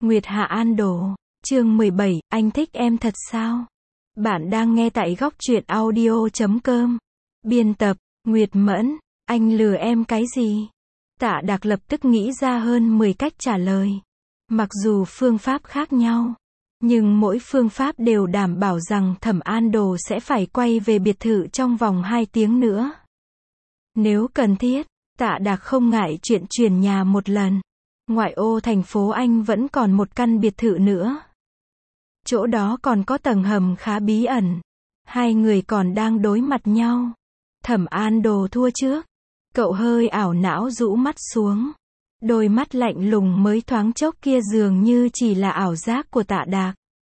Nguyệt Hạ An Đồ, chương 17, anh thích em thật sao? Bạn đang nghe tại góc truyện audio.com. Biên tập, Nguyệt Mẫn, anh lừa em cái gì? Tạ Đạc lập tức nghĩ ra hơn 10 cách trả lời. Mặc dù phương pháp khác nhau, nhưng mỗi phương pháp đều đảm bảo rằng Thẩm An Đồ sẽ phải quay về biệt thự trong vòng 2 tiếng nữa. Nếu cần thiết, Tạ Đạc không ngại chuyện chuyển nhà một lần. Ngoại ô thành phố Anh vẫn còn một căn biệt thự nữa. Chỗ đó còn có tầng hầm khá bí ẩn. Hai người còn đang đối mặt nhau. Thẩm An Đồ thua trước. Cậu hơi ảo não rũ mắt xuống. Đôi mắt lạnh lùng mới thoáng chốc kia dường như chỉ là ảo giác của Tạ Đạc.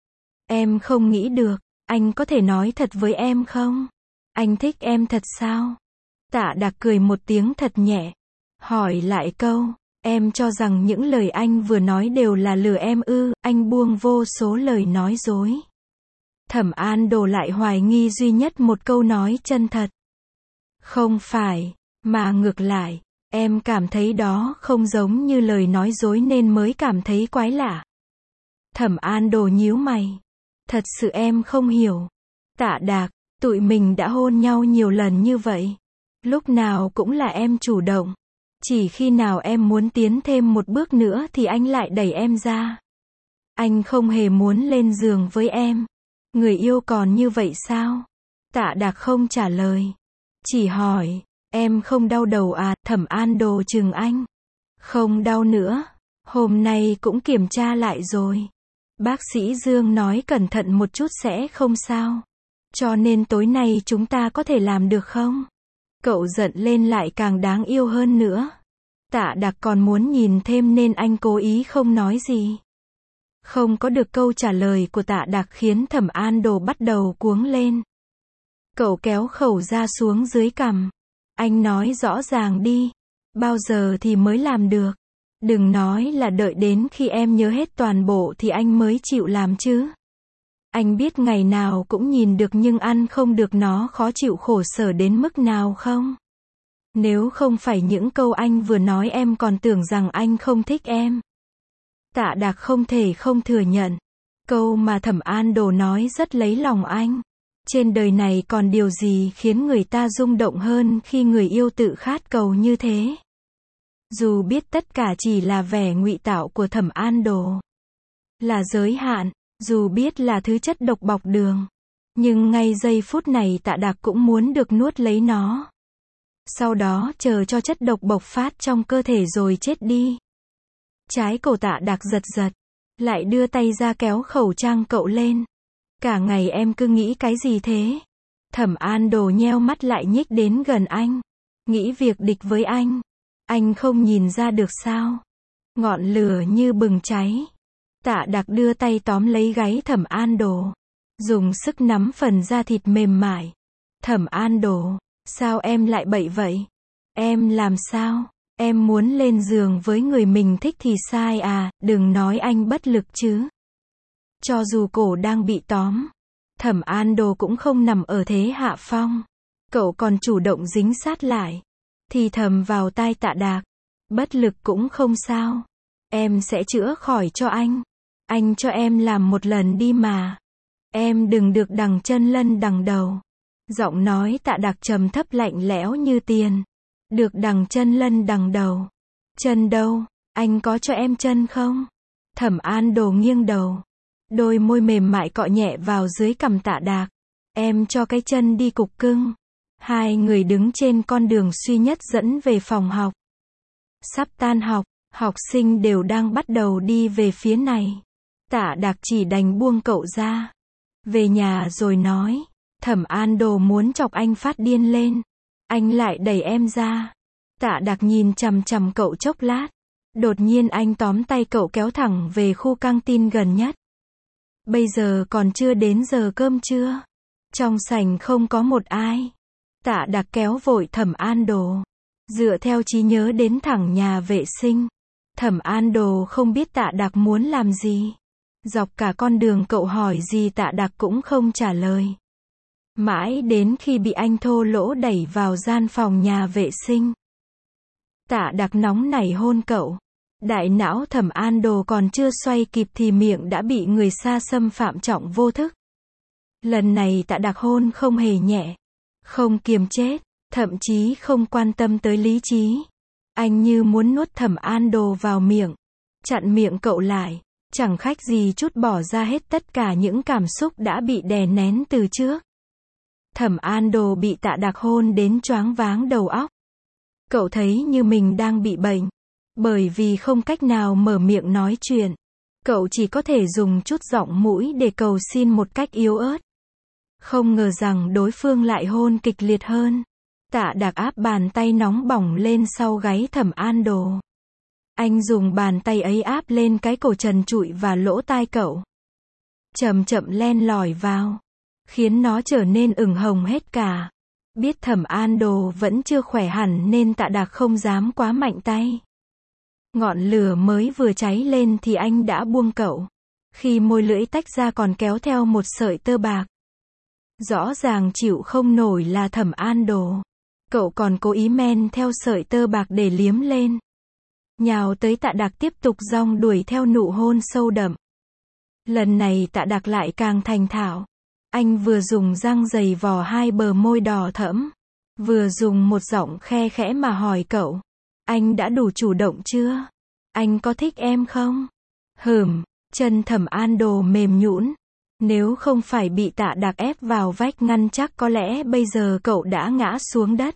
Em không nghĩ được, anh có thể nói thật với em không? Anh thích em thật sao? Tạ Đạc cười một tiếng thật nhẹ. Hỏi lại câu, em cho rằng những lời anh vừa nói đều là lừa em ư? Anh buông vô số lời nói dối. Thẩm An Đồ lại hoài nghi duy nhất một câu nói chân thật. Không phải, mà ngược lại, em cảm thấy đó không giống như lời nói dối nên mới cảm thấy quái lạ. Thẩm An Đồ nhíu mày. Thật sự em không hiểu. Tạ Đạc, tụi mình đã hôn nhau nhiều lần như vậy. Lúc nào cũng là em chủ động. Chỉ khi nào em muốn tiến thêm một bước nữa thì anh lại đẩy em ra. Anh không hề muốn lên giường với em. Người yêu còn như vậy sao? Tạ Đạc không trả lời. Chỉ hỏi, em không đau đầu à? Thẩm An Đồ chừng anh. Không đau nữa. Hôm nay cũng kiểm tra lại rồi. Bác sĩ Dương nói cẩn thận một chút sẽ không sao. Cho nên tối nay chúng ta có thể làm được không? Cậu giận lên lại càng đáng yêu hơn nữa. Tạ Đạc còn muốn nhìn thêm nên anh cố ý không nói gì. Không có được câu trả lời của Tạ Đạc khiến Thẩm An Đồ bắt đầu cuống lên. Cậu kéo khẩu ra xuống dưới cằm. Anh nói rõ ràng đi. Bao giờ thì mới làm được? Đừng nói là đợi đến khi em nhớ hết toàn bộ thì anh mới chịu làm chứ. Anh biết ngày nào cũng nhìn được nhưng ăn không được nó khó chịu khổ sở đến mức nào không? Nếu không phải những câu anh vừa nói em còn tưởng rằng anh không thích em. Tạ Đạc không thể không thừa nhận. Câu mà Thẩm An Đồ nói rất lấy lòng anh. Trên đời này còn điều gì khiến người ta rung động hơn khi người yêu tự khát cầu như thế? Dù biết tất cả chỉ là vẻ ngụy tạo của Thẩm An Đồ. Là giới hạn, dù biết là thứ chất độc bọc đường. Nhưng ngay giây phút này Tạ Đạc cũng muốn được nuốt lấy nó. Sau đó chờ cho chất độc bộc phát trong cơ thể rồi chết đi. Trái cổ Tạ Đạc giật giật. Lại đưa tay ra kéo khẩu trang cậu lên. Cả ngày em cứ nghĩ cái gì thế? Thẩm An Đồ nheo mắt lại nhích đến gần anh. Nghĩ việc địch với anh. Anh không nhìn ra được sao? Ngọn lửa như bừng cháy. Tạ Đạc đưa tay tóm lấy gáy Thẩm An Đồ. Dùng sức nắm phần da thịt mềm mại. Thẩm An Đồ, sao em lại bậy vậy? Em làm sao? Em muốn lên giường với người mình thích thì sai à? Đừng nói anh bất lực chứ. Cho dù cổ đang bị tóm, Thẩm An Đồ cũng không nằm ở thế hạ phong. Cậu còn chủ động dính sát lại. Thì thầm vào tai Tạ Đạc. Bất lực cũng không sao. Em sẽ chữa khỏi cho anh. Anh cho em làm một lần đi mà. Em đừng được đằng chân lân đằng đầu. Giọng nói Tạ Đạc trầm thấp lạnh lẽo như tiền. Được đằng chân lân đằng đầu. Chân đâu? Anh có cho em chân không? Thẩm An Đồ nghiêng đầu. Đôi môi mềm mại cọ nhẹ vào dưới cằm Tạ Đạc. Em cho cái chân đi cục cưng. Hai người đứng trên con đường duy nhất dẫn về phòng học. Sắp tan học, học sinh đều đang bắt đầu đi về phía này. Tạ Đạc chỉ đành buông cậu ra. Về nhà rồi nói. Thẩm An Đồ muốn chọc anh phát điên lên. Anh lại đẩy em ra. Tạ Đạc nhìn chằm chằm cậu chốc lát. Đột nhiên anh tóm tay cậu kéo thẳng về khu căng tin gần nhất. Bây giờ còn chưa đến giờ cơm trưa. Trong sảnh không có một ai. Tạ Đạc kéo vội Thẩm An Đồ. Dựa theo trí nhớ đến thẳng nhà vệ sinh. Thẩm An Đồ không biết Tạ Đạc muốn làm gì. Dọc cả con đường cậu hỏi gì Tạ Đạc cũng không trả lời. Mãi đến khi bị anh thô lỗ đẩy vào gian phòng nhà vệ sinh. Tạ Đạc nóng nảy hôn cậu. Đại não Thẩm An Đồ còn chưa xoay kịp thì miệng đã bị người xa xâm phạm trọng vô thức. Lần này Tạ Đạc hôn không hề nhẹ, không kiềm chết, thậm chí không quan tâm tới lý trí. Anh như muốn nuốt Thẩm An Đồ vào miệng, chặn miệng cậu lại, chẳng khác gì trút bỏ ra hết tất cả những cảm xúc đã bị đè nén từ trước. Thẩm An Đồ bị Tạ Đạc hôn đến choáng váng đầu óc. Cậu thấy như mình đang bị bệnh, bởi vì không cách nào mở miệng nói chuyện. Cậu chỉ có thể dùng chút giọng mũi để cầu xin một cách yếu ớt. Không ngờ rằng đối phương lại hôn kịch liệt hơn. Tạ Đạc áp bàn tay nóng bỏng lên sau gáy Thẩm An Đồ. Anh dùng bàn tay ấy áp lên cái cổ trần trụi và lỗ tai cậu. Chậm chậm len lỏi vào, khiến nó trở nên ửng hồng hết cả. Biết Thẩm An Đồ vẫn chưa khỏe hẳn nên Tạ Đạc không dám quá mạnh tay. Ngọn lửa mới vừa cháy lên thì anh đã buông cậu. Khi môi lưỡi tách ra còn kéo theo một sợi tơ bạc. Rõ ràng chịu không nổi là Thẩm An Đồ. Cậu còn cố ý men theo sợi tơ bạc để liếm lên. Nhào tới Tạ Đạc tiếp tục dong đuổi theo nụ hôn sâu đậm. Lần này Tạ Đạc lại càng thành thạo. Anh vừa dùng răng giày vò hai bờ môi đỏ thẫm, vừa dùng một giọng khe khẽ mà hỏi cậu. Anh đã đủ chủ động chưa? Anh có thích em không? Chân Thẩm An Đồ mềm nhũn. Nếu không phải bị Tạ Đạc ép vào vách ngăn chắc có lẽ bây giờ cậu đã ngã xuống đất.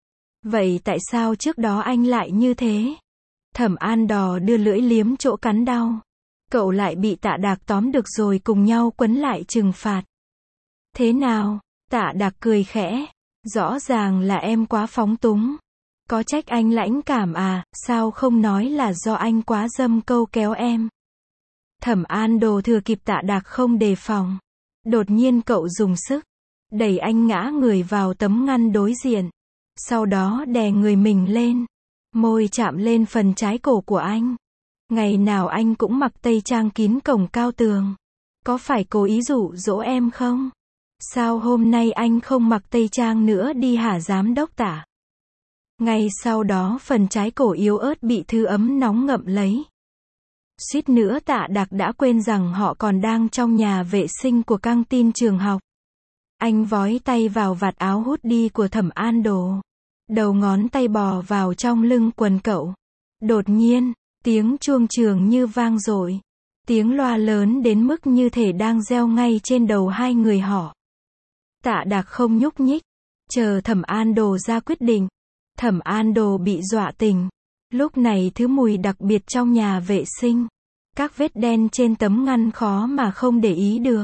Vậy tại sao trước đó anh lại như thế? Thẩm An Đồ đưa lưỡi liếm chỗ cắn đau. Cậu lại bị Tạ Đạc tóm được rồi cùng nhau quấn lại trừng phạt. Thế nào? Tạ Đạc cười khẽ. Rõ ràng là em quá phóng túng. Có trách anh lãnh cảm à, sao không nói là do anh quá dâm câu kéo em. Thẩm An Đồ thừa kịp Tạ Đạc không đề phòng. Đột nhiên cậu dùng sức, đẩy anh ngã người vào tấm ngăn đối diện. Sau đó đè người mình lên. Môi chạm lên phần trái cổ của anh. Ngày nào anh cũng mặc tây trang kín cổng cao tường. Có phải cố ý dụ dỗ em không? Sao hôm nay anh không mặc tây trang nữa đi hả giám đốc Tạ? Ngay sau đó phần trái cổ yếu ớt bị thứ ấm nóng ngậm lấy. Suýt nữa Tạ Đạc đã quên rằng họ còn đang trong nhà vệ sinh của căng tin trường học. Anh vói tay vào vạt áo hoodie của Thẩm An Đồ. Đầu ngón tay bò vào trong lưng quần cậu. Đột nhiên, tiếng chuông trường như vang dội. Tiếng loa lớn đến mức như thể đang reo ngay trên đầu hai người họ. Tạ Đạc không nhúc nhích, chờ Thẩm An Đồ ra quyết định. Thẩm An Đồ bị dọa tỉnh. Lúc này thứ mùi đặc biệt trong nhà vệ sinh. Các vết đen trên tấm ngăn khó mà không để ý được.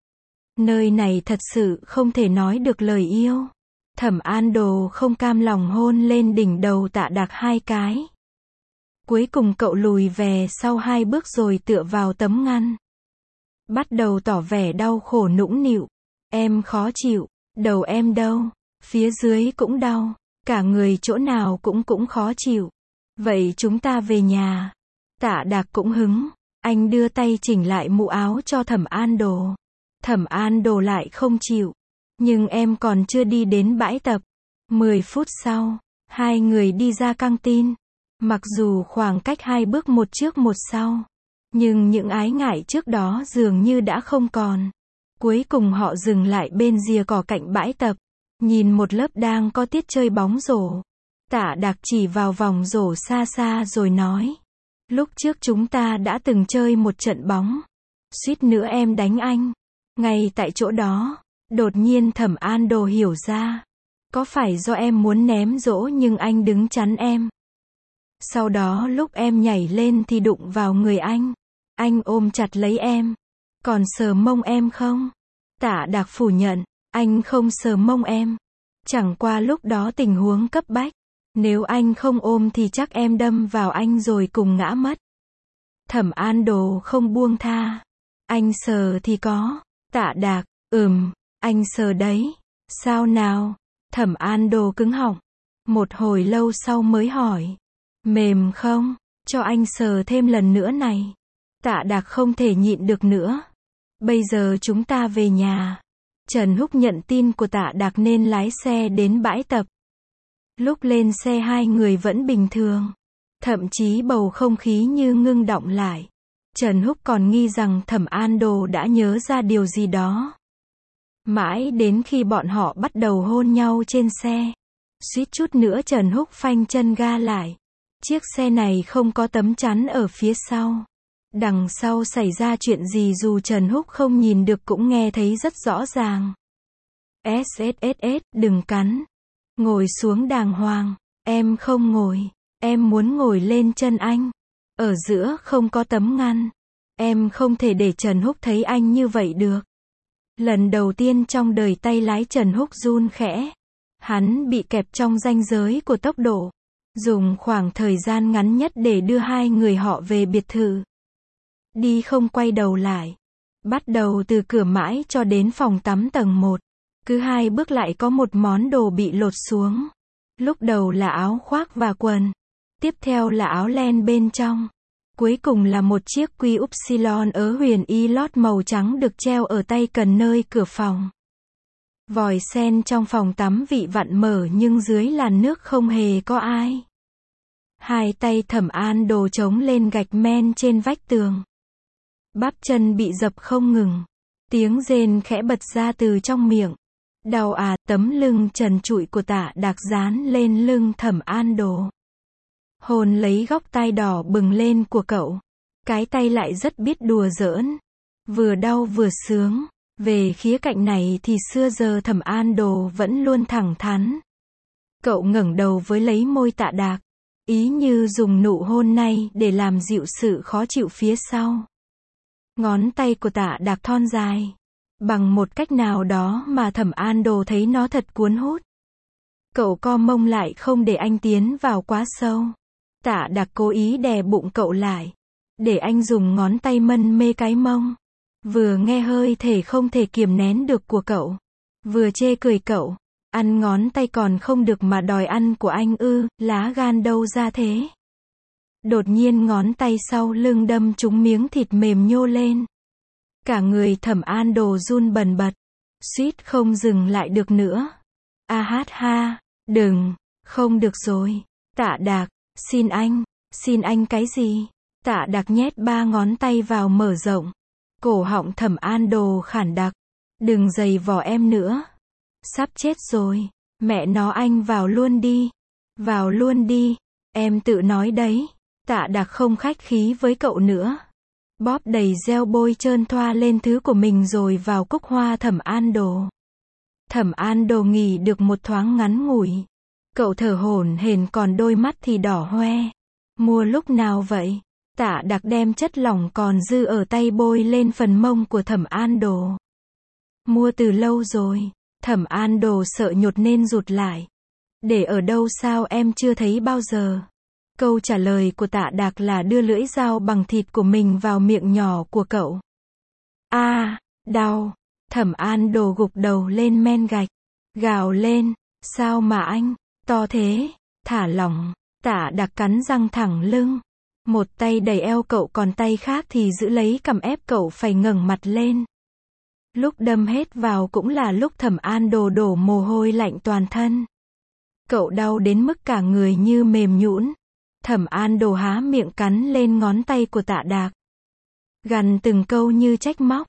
Nơi này thật sự không thể nói được lời yêu. Thẩm An Đồ không cam lòng hôn lên đỉnh đầu Tạ Đạc hai cái. Cuối cùng cậu lùi về sau 2 bước rồi tựa vào tấm ngăn. Bắt đầu tỏ vẻ đau khổ nũng nịu. Em khó chịu, đầu em đâu, phía dưới cũng đau, cả người chỗ nào cũng khó chịu. Vậy chúng ta về nhà. Tạ Đạc cũng hứng. Anh đưa tay chỉnh lại mũ áo cho Thẩm An Đồ. Thẩm An Đồ lại không chịu. Nhưng em còn chưa đi đến bãi tập. 10 phút sau, hai người đi ra căng tin. Mặc dù khoảng cách 2 bước một trước một sau, nhưng những ái ngại trước đó dường như đã không còn. Cuối cùng họ dừng lại bên rìa cỏ cạnh bãi tập, nhìn một lớp đang có tiết chơi bóng rổ. Tạ Đạc chỉ vào vòng rổ xa xa rồi nói. Lúc trước chúng ta đã từng chơi một trận bóng. Suýt nữa em đánh anh. Ngay tại chỗ đó, đột nhiên Thẩm An Đồ hiểu ra. Có phải do em muốn ném dỗ nhưng anh đứng chắn em? Sau đó lúc em nhảy lên thì đụng vào người anh. Anh ôm chặt lấy em. Còn sờ mông em không? Tạ Đạc phủ nhận. Anh không sờ mông em. Chẳng qua lúc đó tình huống cấp bách. Nếu anh không ôm thì chắc em đâm vào anh rồi cùng ngã mất. Thẩm An Đồ không buông tha. Anh sờ thì có. Tạ Đạc, anh sờ đấy. Sao nào? Thẩm An Đồ cứng họng. Một hồi lâu sau mới hỏi. Mềm không? Cho anh sờ thêm lần nữa này. Tạ Đạc không thể nhịn được nữa. Bây giờ chúng ta về nhà. Trần Húc nhận tin của Tạ Đạc nên lái xe đến bãi tập. Lúc lên xe hai người vẫn bình thường. Thậm chí bầu không khí như ngưng đọng lại. Trần Húc còn nghi rằng Thẩm An Đồ đã nhớ ra điều gì đó. Mãi đến khi bọn họ bắt đầu hôn nhau trên xe. Suýt chút nữa Trần Húc phanh chân ga lại. Chiếc xe này không có tấm chắn ở phía sau. Đằng sau xảy ra chuyện gì dù Trần Húc không nhìn được cũng nghe thấy rất rõ ràng. SSSS, đừng cắn. Ngồi xuống đàng hoàng. Em không ngồi. Em muốn ngồi lên chân anh. Ở giữa không có tấm ngăn. Em không thể để Trần Húc thấy anh như vậy được. Lần đầu tiên trong đời tay lái Trần Húc run khẽ. Hắn bị kẹp trong ranh giới của tốc độ. Dùng khoảng thời gian ngắn nhất để đưa hai người họ về biệt thự. Đi không quay đầu lại. Bắt đầu từ cửa mãi cho đến phòng tắm tầng 1. Cứ 2 bước lại có một món đồ bị lột xuống. Lúc đầu là áo khoác và quần. Tiếp theo là áo len bên trong. Cuối cùng là một chiếc quy upsilon ớ huyền y lót màu trắng được treo ở tay cần nơi cửa phòng. Vòi sen trong phòng tắm vị vặn mở nhưng dưới làn nước không hề có ai. Hai tay Thẩm An Đồ chống lên gạch men trên vách tường. Bắp chân bị dập không ngừng. Tiếng rên khẽ bật ra từ trong miệng. Đau à, tấm lưng trần trụi của Tạ Đạc dán lên lưng Thẩm An Đồ. Hôn lấy góc tai đỏ bừng lên của cậu. Cái tay lại rất biết đùa giỡn. Vừa đau vừa sướng. Về khía cạnh này thì xưa giờ Thẩm An Đồ vẫn luôn thẳng thắn. Cậu ngẩng đầu với lấy môi Tạ Đạc. Ý như dùng nụ hôn này để làm dịu sự khó chịu phía sau. Ngón tay của Tạ Đạc thon dài. Bằng một cách nào đó mà Thẩm An Đồ thấy nó thật cuốn hút. Cậu co mông lại không để anh tiến vào quá sâu. Tạ Đạc cố ý đè bụng cậu lại. Để anh dùng ngón tay mân mê cái mông. Vừa nghe hơi thể không thể kiềm nén được của cậu. Vừa chê cười cậu. Ăn ngón tay còn không được mà đòi ăn của anh ư, lá gan đâu ra thế. Đột nhiên ngón tay sau lưng đâm trúng miếng thịt mềm nhô lên. Cả người Thẩm An Đồ run bần bật. Suýt không dừng lại được nữa. A hát ha, đừng, không được rồi. Tạ Đạc, xin anh cái gì? Tạ Đạc nhét 3 ngón tay vào mở rộng. Cổ họng Thẩm An Đồ khản đặc. Đừng giày vò em nữa. Sắp chết rồi. Mẹ nó anh vào luôn đi. Vào luôn đi. Em tự nói đấy. Tạ Đạc không khách khí với cậu nữa. Bóp đầy gel bôi trơn thoa lên thứ của mình rồi vào cúc hoa Thẩm An Đồ. Thẩm An Đồ nghỉ được một thoáng ngắn ngủi. Cậu thở hổn hển còn đôi mắt thì đỏ hoe. Mua lúc nào vậy? Tạ Đạc đem chất lỏng còn dư ở tay bôi lên phần mông của Thẩm An Đồ. Mua từ lâu rồi. Thẩm An Đồ sợ nhột nên rụt lại. Để ở đâu sao em chưa thấy bao giờ? Câu trả lời của Tạ Đạc là đưa lưỡi dao bằng thịt của mình vào miệng nhỏ của cậu. Đau. Thẩm An Đồ gục đầu lên men gạch. Gào lên. Sao mà anh, to thế, thả lỏng. Tạ Đạc cắn răng thẳng lưng. Một tay đẩy eo cậu còn tay khác thì giữ lấy cằm ép cậu phải ngẩng mặt lên. Lúc đâm hết vào cũng là lúc Thẩm An Đồ đổ mồ hôi lạnh toàn thân. Cậu đau đến mức cả người như mềm nhũn. Thẩm An Đồ há miệng cắn lên ngón tay của Tạ Đạc. Gằn từng câu như trách móc.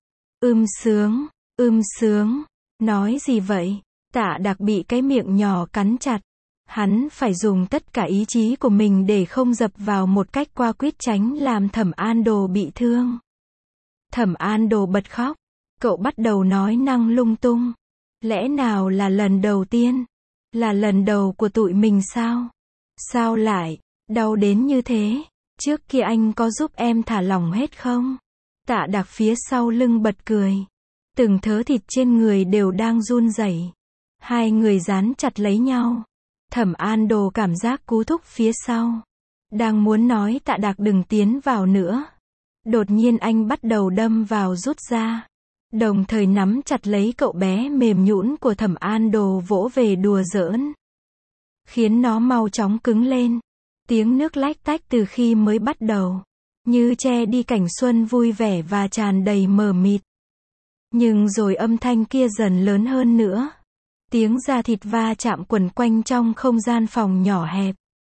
Sướng. Nói gì vậy? Tạ Đạc bị cái miệng nhỏ cắn chặt. Hắn phải dùng tất cả ý chí của mình để không dập vào một cách qua quýt tránh làm Thẩm An Đồ bị thương. Thẩm An Đồ bật khóc. Cậu bắt đầu nói năng lung tung. Lẽ nào là lần đầu tiên? Là lần đầu của tụi mình sao? Sao lại đau đến như thế? Trước kia anh có giúp em thả lỏng hết không? Tạ Đạc phía sau lưng bật cười. Từng thớ thịt trên người đều đang run rẩy. Hai người dán chặt lấy nhau. Thẩm An Đồ cảm giác cú thúc phía sau. Đang muốn nói Tạ Đạc đừng tiến vào nữa. Đột nhiên anh bắt đầu đâm vào rút ra. Đồng thời nắm chặt lấy cậu bé mềm nhũn của Thẩm An Đồ vỗ về đùa giỡn. Khiến nó mau chóng cứng lên. Tiếng nước lách tách từ khi mới bắt đầu. Như che đi cảnh xuân vui vẻ và tràn đầy mờ mịt. Nhưng rồi âm thanh kia dần lớn hơn nữa. Tiếng da thịt va chạm quẩn quanh trong không gian phòng nhỏ hẹp.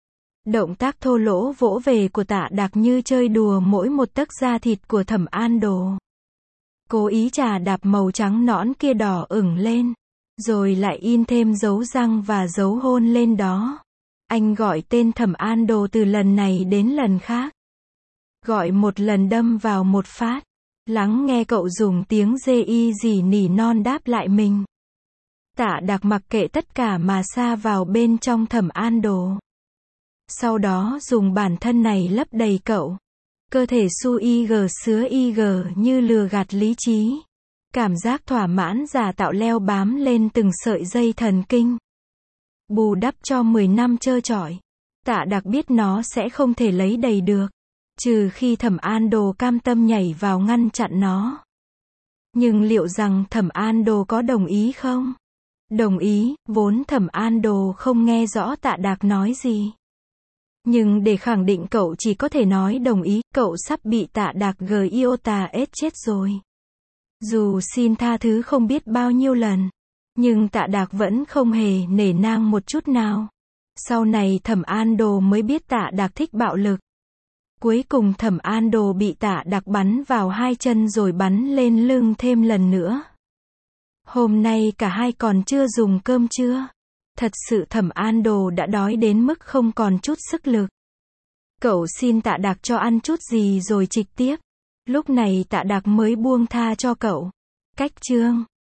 Động tác thô lỗ vỗ về của Tạ Đạc như chơi đùa mỗi một tấc da thịt của Thẩm An Đồ. Cố ý chà đạp màu trắng nõn kia đỏ ửng lên, rồi lại in thêm dấu răng và dấu hôn lên đó. Anh gọi tên Thẩm An Đồ từ lần này đến lần khác. Gọi một lần đâm vào một phát. Lắng nghe cậu dùng tiếng dê y gì nỉ non đáp lại mình. Tạ Đạc mặc kệ tất cả mà sa vào bên trong Thẩm An Đồ. Sau đó dùng bản thân này lấp đầy cậu. Cơ thể su ig sứa ig như lừa gạt lý trí. Cảm giác thỏa mãn giả tạo leo bám lên từng sợi dây thần kinh. Bù đắp cho 10 năm trơ trọi. Tạ Đạc biết nó sẽ không thể lấy đầy được. Trừ khi Thẩm An Đồ cam tâm nhảy vào ngăn chặn nó. Nhưng liệu rằng Thẩm An Đồ có đồng ý không? Đồng ý, vốn Thẩm An Đồ không nghe rõ Tạ Đạc nói gì. Nhưng để khẳng định cậu chỉ có thể nói đồng ý, cậu sắp bị Tạ Đạc giota chết rồi. Dù xin tha thứ không biết bao nhiêu lần, nhưng Tạ Đạc vẫn không hề nể nang một chút nào. Sau này Thẩm An Đồ mới biết Tạ Đạc thích bạo lực. Cuối cùng Thẩm An Đồ bị Tạ Đạc bắn vào hai chân rồi bắn lên lưng thêm lần nữa. Hôm nay cả hai còn chưa dùng cơm trưa. Thật sự Thẩm An Đồ đã đói đến mức không còn chút sức lực. Cậu xin Tạ Đạc cho ăn chút gì rồi trịch tiếp. Lúc này Tạ Đạc mới buông tha cho cậu. Cách chương